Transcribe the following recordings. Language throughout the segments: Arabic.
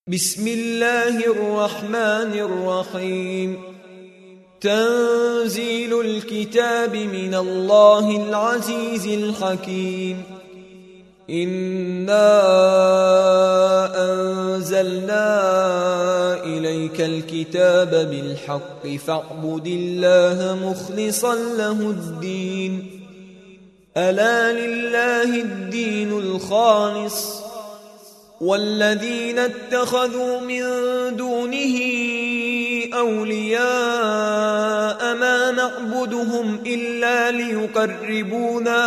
بسم الله الرحمن الرحيم. تنزيل الكتاب من الله العزيز الحكيم. إنا أنزلنا إليك الكتاب بالحق فاعبد الله مخلصا له الدين. ألا لله الدين الخالص والذين اتخذوا من دونه أولياء ما نعبدهم إلا ليقربونا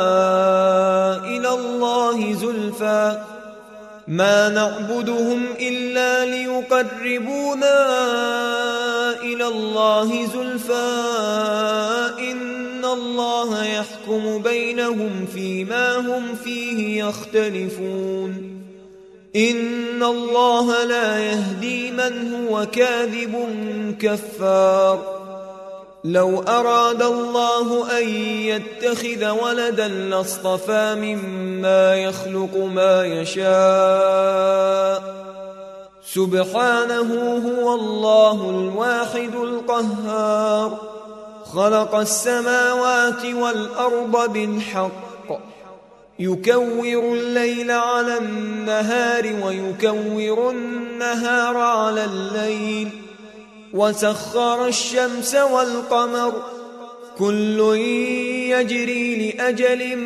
إلى الله زلفى إن الله يحكم بينهم فيما هم فيه يختلفون. إن الله لا يهدي من هو كاذب كفار. لو أراد الله أن يتخذ ولدا لاصطفى مما يخلق ما يشاء سبحانه هو الله الواحد القهار. خلق السماوات والأرض بالحق يكور الليل على النهار ويكور النهار على الليل وسخر الشمس والقمر كل يجري لأجل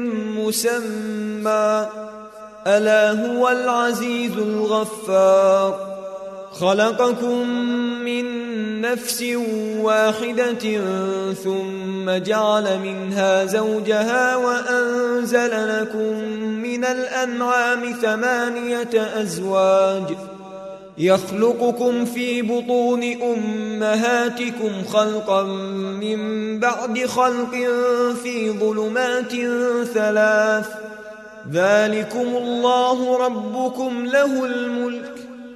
مسمى ألا هو العزيز الغفار. خلقكم من نفس واحدة ثم جعل منها زوجها وأنزل لكم من الأنعام 8 أزواج يخلقكم في بطون أمهاتكم خلقا من بعد خلق في ظلمات 3 ذلكم الله ربكم له الملك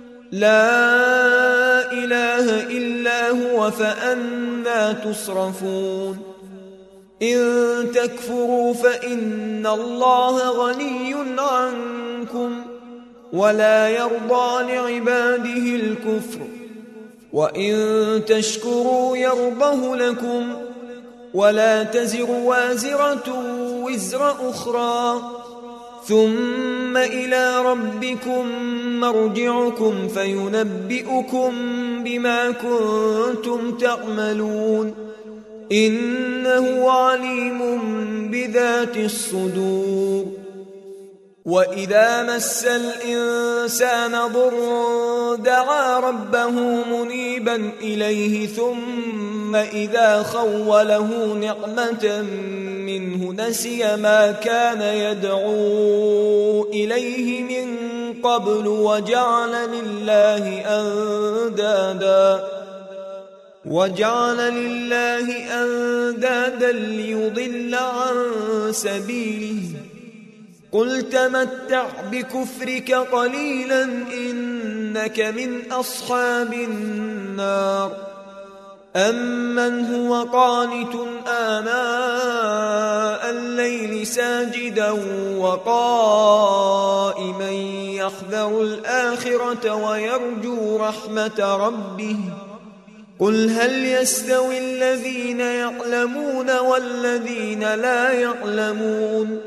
لا إله إلا هو فأنى تصرفون. إن تكفروا فإن الله غني عنكم ولا يرضى لعباده الكفر وإن تشكروا يرضه لكم ولا تزر وازرة وزر أخرى ثم إلى ربكم مرجعكم فينبئكم بما كنتم تعملون. إنه عليم بذات الصدور. وإذا مس الإنسان ضر دعا ربه منيبا إليه ثم إذا خوله نعمة منه نسي ما كان يدعو إليه من قبل وجعل لله أندادا ليضل عن سبيله. قل تمتع بكفرك قليلا إنك من أصحاب النار. أمن هو قانت آناء الليل ساجدا وقائما يحذر الآخرة ويرجو رحمة ربه. قل هل يستوي الذين يعلمون والذين لا يعلمون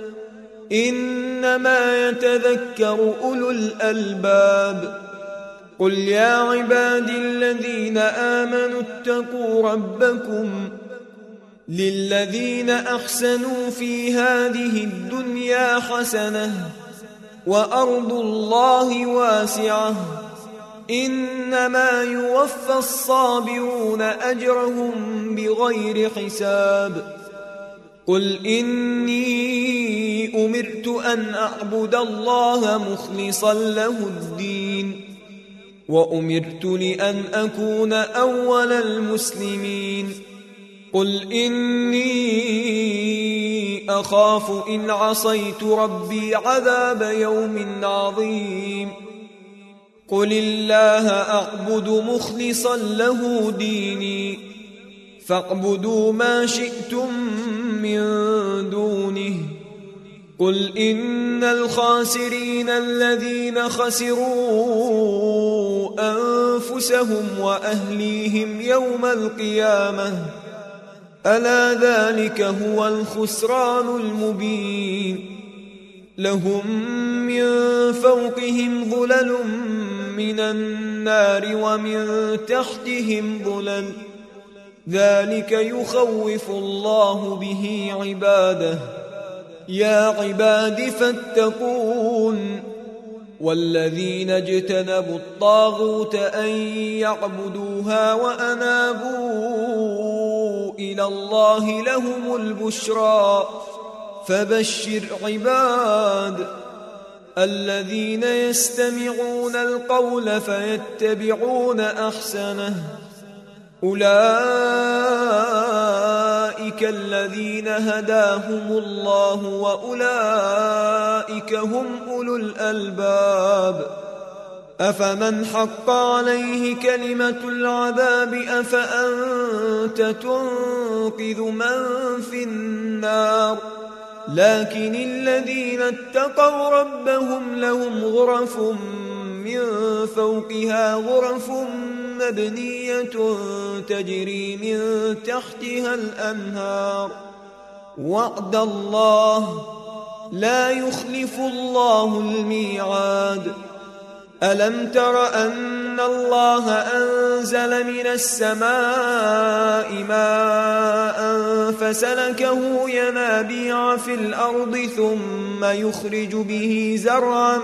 إنما يتذكر أولو الألباب. قل يا عبادي الذين آمنوا اتقوا ربكم للذين أحسنوا في هذه الدنيا حسنة وأرض الله واسعة إنما يوفى الصابرون أجرهم بغير حساب. قل إني أمرت أن أعبد الله مخلصا له الدين وأمرت لأن أكون أول المسلمين. قل إني أخاف إن عصيت ربي عذاب يوم عظيم. قل الله أعبد مخلصا له ديني فاعبدوا ما شئتم من دونه. قل إن الخاسرين الذين خسروا أنفسهم وأهليهم يوم القيامة ألا ذلك هو الخسران المبين لهم من فوقهم ظلل من النار ومن تحتهم ظلل ذلك يخوف الله به عباده يا عباد فاتقون والذين اجتنبوا الطاغوت أن يعبدوها وأنابوا إلى الله لهم البشرى فبشر عباد الذين يستمعون القول فيتبعون أحسنه أولئك الذين هداهم الله وأولئك هم أولو الألباب أفمن حق عليه كلمة العذاب أفأنت تنقذ من في النار لكن الذين اتقوا ربهم لهم غرف من فوقها غرف مبنية تجري من تحتها الأنهار وعد الله لا يخلف الله الميعاد ألم تر أن الله أنزل من السماء ماء فسلكه ينابيع في الأرض ثم يخرج به زرعا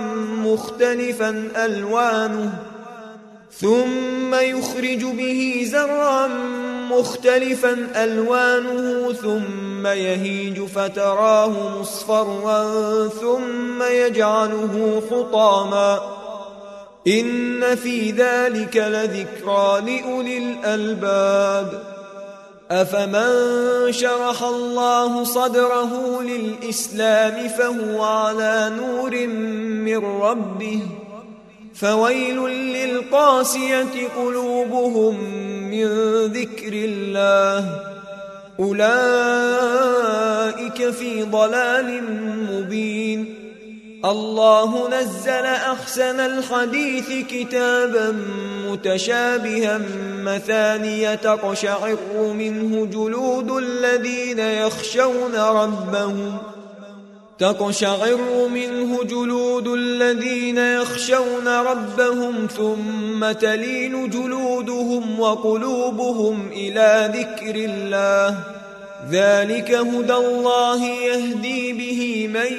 مختلفا ألوانه ثم يهيج فتراه مصفرا ثم يجعله حطاما إن في ذلك لذكرى لأولي الألباب أفمن شرح الله صدره للإسلام فهو على نور من ربه فويل للقاسية قلوبهم من ذكر الله أولئك في ضلال مبين الله نزل أحسن الحديث كتابا متشابها مثانية تقشعر منه جلود الذين يخشون ربهم ثم تلين جلودهم وقلوبهم إلى ذكر الله ذلك هدى الله يهدي به من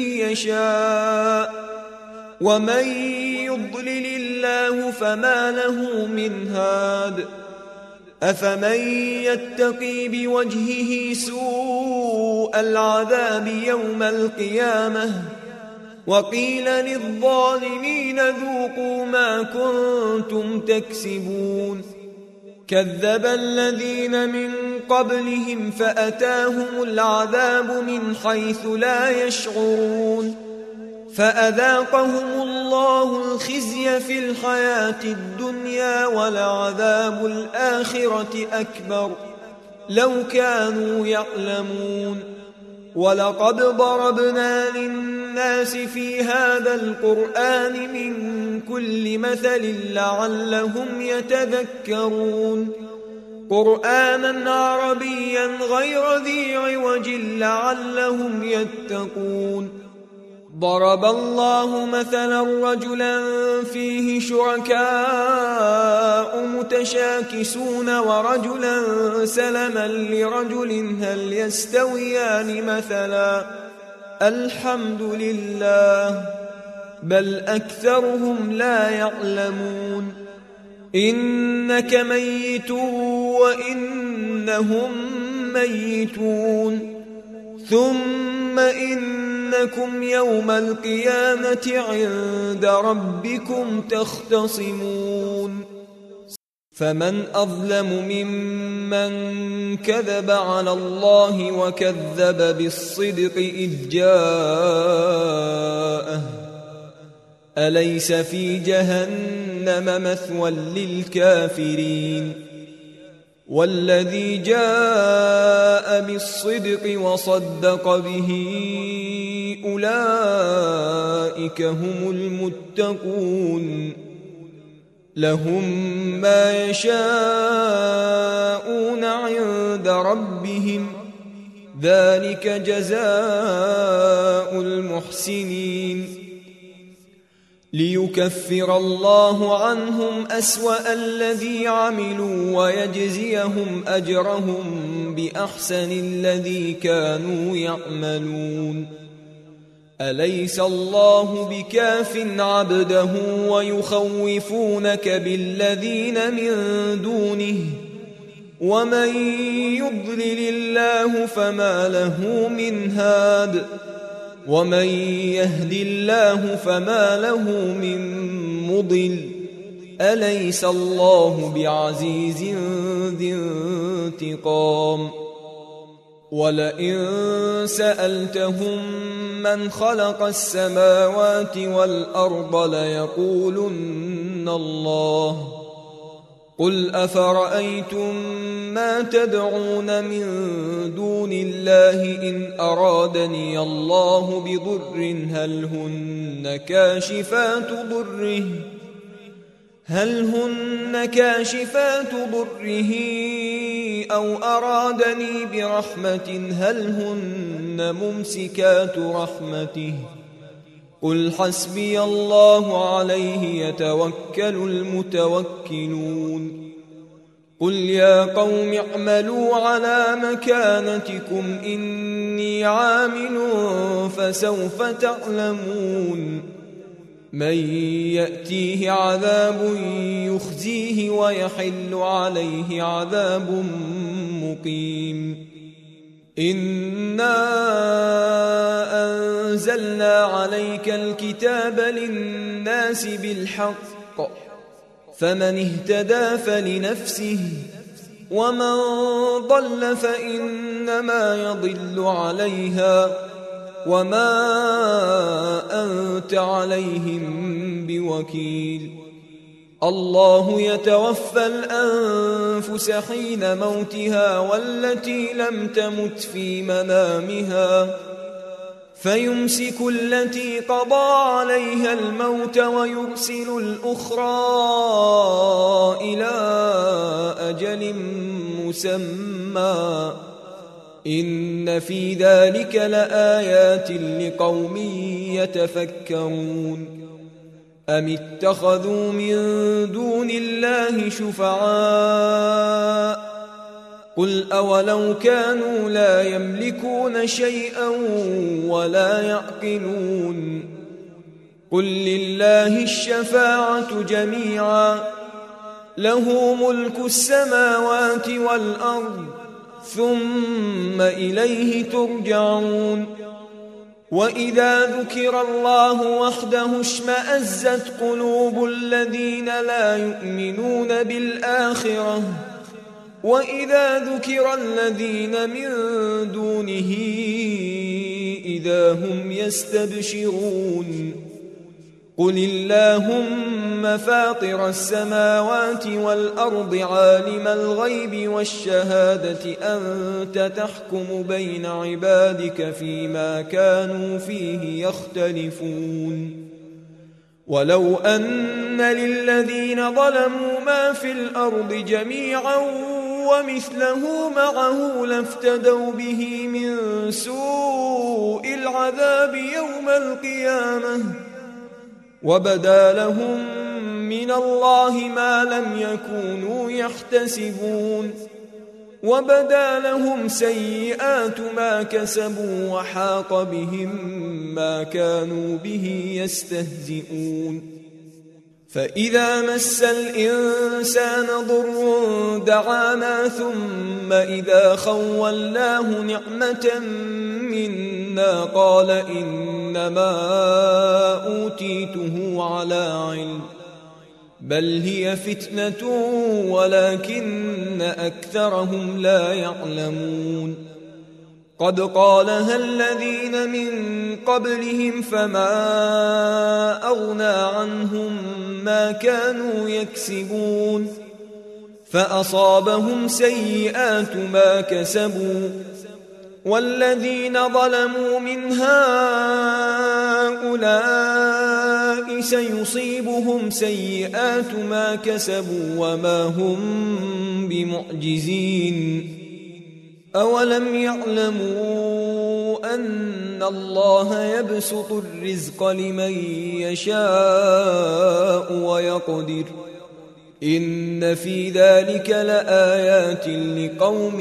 يشاء ومن يضلل الله فما له من هاد أفمن يتقي بوجهه سوء العذاب يوم القيامة وقيل للظالمين ذوقوا ما كنتم تكسبون كذب الذين من قبلهم فأتاهم العذاب من حيث لا يشعرون فأذاقهم الله الخزي في الحياة الدنيا ولعذاب الآخرة أكبر لو كانوا يعلمون ولقد ضربنا للناس في هذا القرآن من كل مثل لعلهم يتذكرون قرآنا عربيا غير ذي عوج لعلهم يتقون ضرب الله مثلا رجلا فيه شركاء متشاكسون ورجلا سلما لرجل هل يستويان مثلا الحمد لله بل أكثرهم لا يعلمون إنك ميت وإنهم ميتون ثم إنكم يوم القيامة عند ربكم تختصمون فمن أظلم ممن كذب على الله وكذب بالصدق إذ جاءه أليس في جهنم مثوى للكافرين والذي جاء بالصدق وصدق به أولئك هم المتقون لهم ما يشاءون عند ربهم ذلك جزاء المحسنين ليكفر الله عنهم أسوأ الذي عملوا ويجزيهم أجرهم بأحسن الذي كانوا يعملون أليس الله بكاف عبده ويخوفونك بالذين من دونه ومن يضلل الله فما له من هاد ومن يهد الله فما له من مضل أليس الله بعزيز ذي انتقام ولئن سألتهم من خلق السماوات والأرض ليقولن الله قل أفرأيتم ما تدعون من دون الله إن أرادني الله بضر هل هن كاشفات ضره أو أرادني برحمة هل هن ممسكات رحمته قل حسبي الله عليه يتوكل المتوكلون قل يا قوم اعملوا على مكانتكم إني عامل فسوف تعلمون من يأتيه عذاب يخزيه ويحل عليه عذاب مقيم إنا أنزلنا عليك الكتاب للناس بالحق فمن اهتدى فلنفسه ومن ضل فإنما يضل عليها وما أنت عليهم بوكيل الله يتوفى الأنفس حين موتها والتي لم تمت في منامها فيمسك التي قضى عليها الموت ويرسل الأخرى إلى أجل مسمى إن في ذلك لآيات لقوم يتفكرون أم اتخذوا من دون الله شفعاء قل أولو كانوا لا يملكون شيئا ولا يعقلون قل لله الشفاعة جميعا له ملك السماوات والأرض ثم إليه ترجعون وإذا ذكر الله وحده اشمأزت قلوب الذين لا يؤمنون بالآخرة وإذا ذكر الذين من دونه إذا هم يستبشرون قل اللهم فاطر السماوات والأرض عالم الغيب والشهادة أنت تحكم بين عبادك فيما كانوا فيه يختلفون ولو أن للذين ظلموا ما في الأرض جميعا ومثله معه لافتدوا به من سوء العذاب يوم القيامة وبدا لهم من الله ما لم يكونوا يحتسبون وبدا لهم سيئات ما كسبوا وحاق بهم ما كانوا به يستهزئون فإذا مس الإنسان ضر دعانا ثم إذا خولناه نعمة منا قال إنما أوتيته على علم بل هي فتنة ولكن أكثرهم لا يعلمون قد قالها الذين من قبلهم فما أغنى عنهم ما كانوا يكسبون فأصابهم سيئات ما كسبوا والذين ظلموا من هؤلاء سيصيبهم سيئات ما كسبوا وما هم بمعجزين أولم يعلموا أن الله يبسط الرزق لمن يشاء ويقدر إن في ذلك لآيات لقوم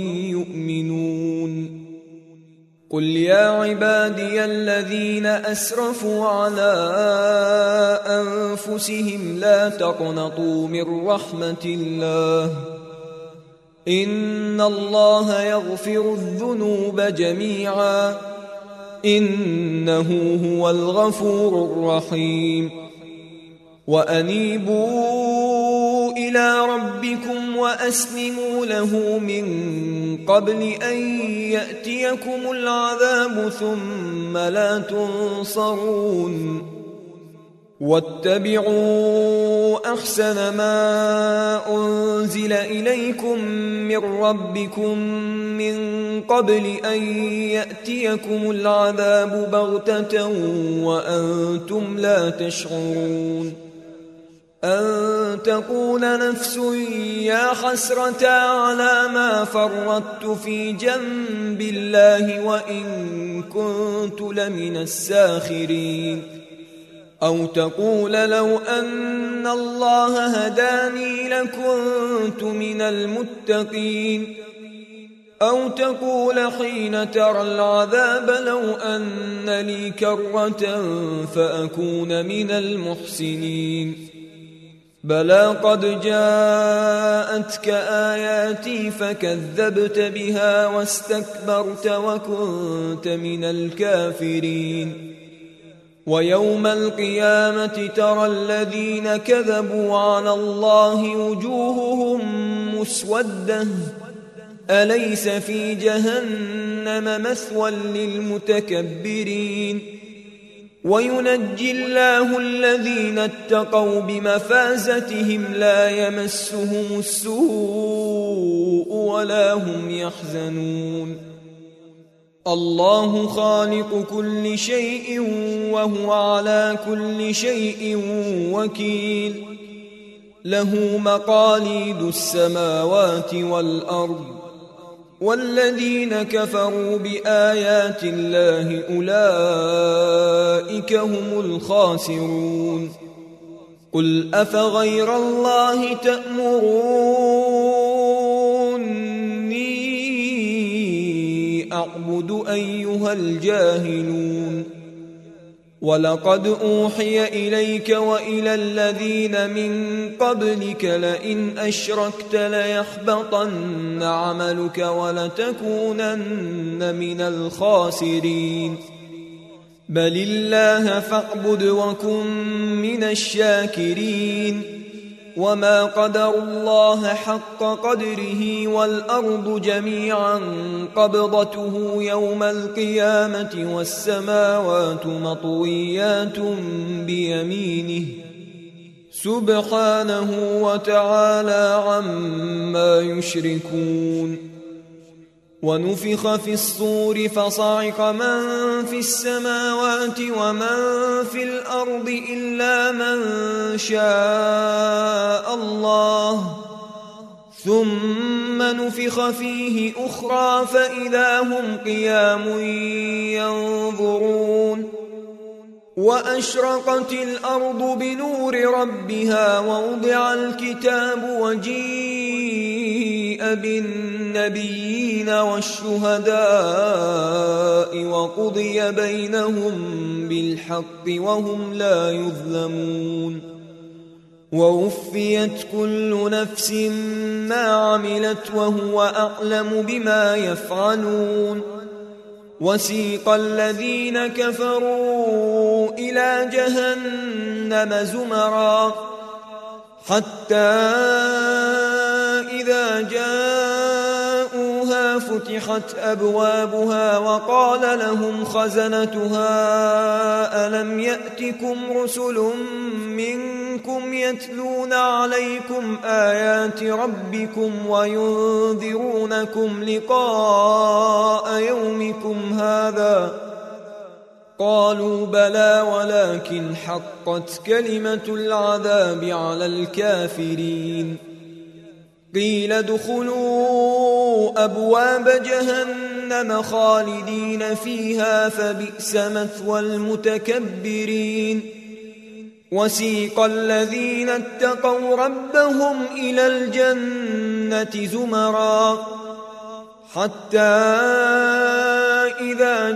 يؤمنون قل يا عبادي الذين أسرفوا على أنفسهم لا تقنطوا من رحمة الله إن الله يغفر الذنوب جميعا إنه هو الغفور الرحيم وأنيبوا إلى ربكم وأسلموا له من قبل أن يأتيكم العذاب ثم لا تنصرون واتبعوا أحسن ما أنزل إليكم من ربكم من قبل أن يأتيكم العذاب بغتة وأنتم لا تشعرون أن تقول نفس يا حسرة على ما فرطت في جنب الله وإن كنت لمن الساخرين أو تقول لو أن الله هداني لكنت من المتقين أو تقول حين ترى العذاب لو أن لي كرة فأكون من المحسنين بلى قد جاءتك آياتي فكذبت بها واستكبرت وكنت من الكافرين ويوم القيامة ترى الذين كذبوا على الله وجوههم مسودة أليس في جهنم مثوى للمتكبرين وينجي الله الذين اتقوا بمفازتهم لا يمسهم السوء ولا هم يحزنون الله خالق كل شيء وهو على كل شيء وكيل له مقاليد السماوات والأرض والذين كفروا بآيات الله أولئك هم الخاسرون قل أفغير الله تأمروني أعبد أيها الجاهلون ولقد أوحي إليك وإلى الذين من قبلك لئن أشركت ليحبطن عملك ولتكونن من الخاسرين بل الله فاعبد وكن من الشاكرين وما قدر الله حق قدره والأرض جميعا قبضته يوم القيامة والسماوات مطويات بيمينه سبحانه وتعالى عما يشركون ونفخ في الصور فصعق من في السماوات ومن في الأرض إلا من شاء الله ثم نفخ فيه أخرى فإذا هم قيام ينظرون وأشرقت الأرض بنور ربها ووضع الكتاب وجيء بالنبيين والشهداء وقضي بينهم بالحق وهم لا يظلمون ووفيت كل نفس ما عملت وهو أعلم بما يفعلون وسيق الذين كفروا إلى جهنم زمرا حتى إذا جاءوها فتحت أبوابها وقال لهم خزنتها ألم يأتكم رسل منكم يتلون عليكم آيات ربكم وينذرونكم لقاء يومكم هذا قالوا بلى ولكن حقت كلمة العذاب على الكافرين قيل ادخلوا أبواب جهنم خالدين فيها فبئس مثوى المتكبرين وسيق الذين اتقوا ربهم إلى الجنة زمرا حتى إذا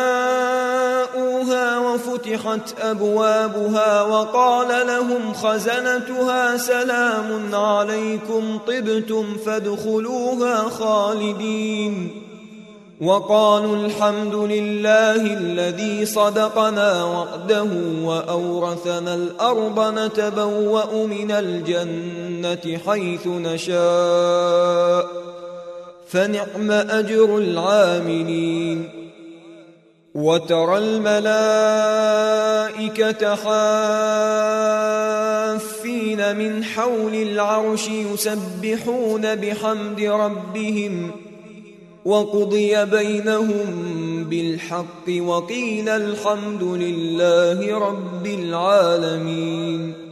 جاءوها وفتحت أبوابها وقال لهم خزنتها سلام عليكم طبتم فادخلوها خالدين وقالوا الحمد لله الذي صدقنا وعده وأورثنا الأرض نتبوأ من الجنة حيث نشاء فنعم أجر العاملين وترى الملائكة حافين من حول العرش يسبحون بحمد ربهم وقضي بينهم بالحق وقيل الحمد لله رب العالمين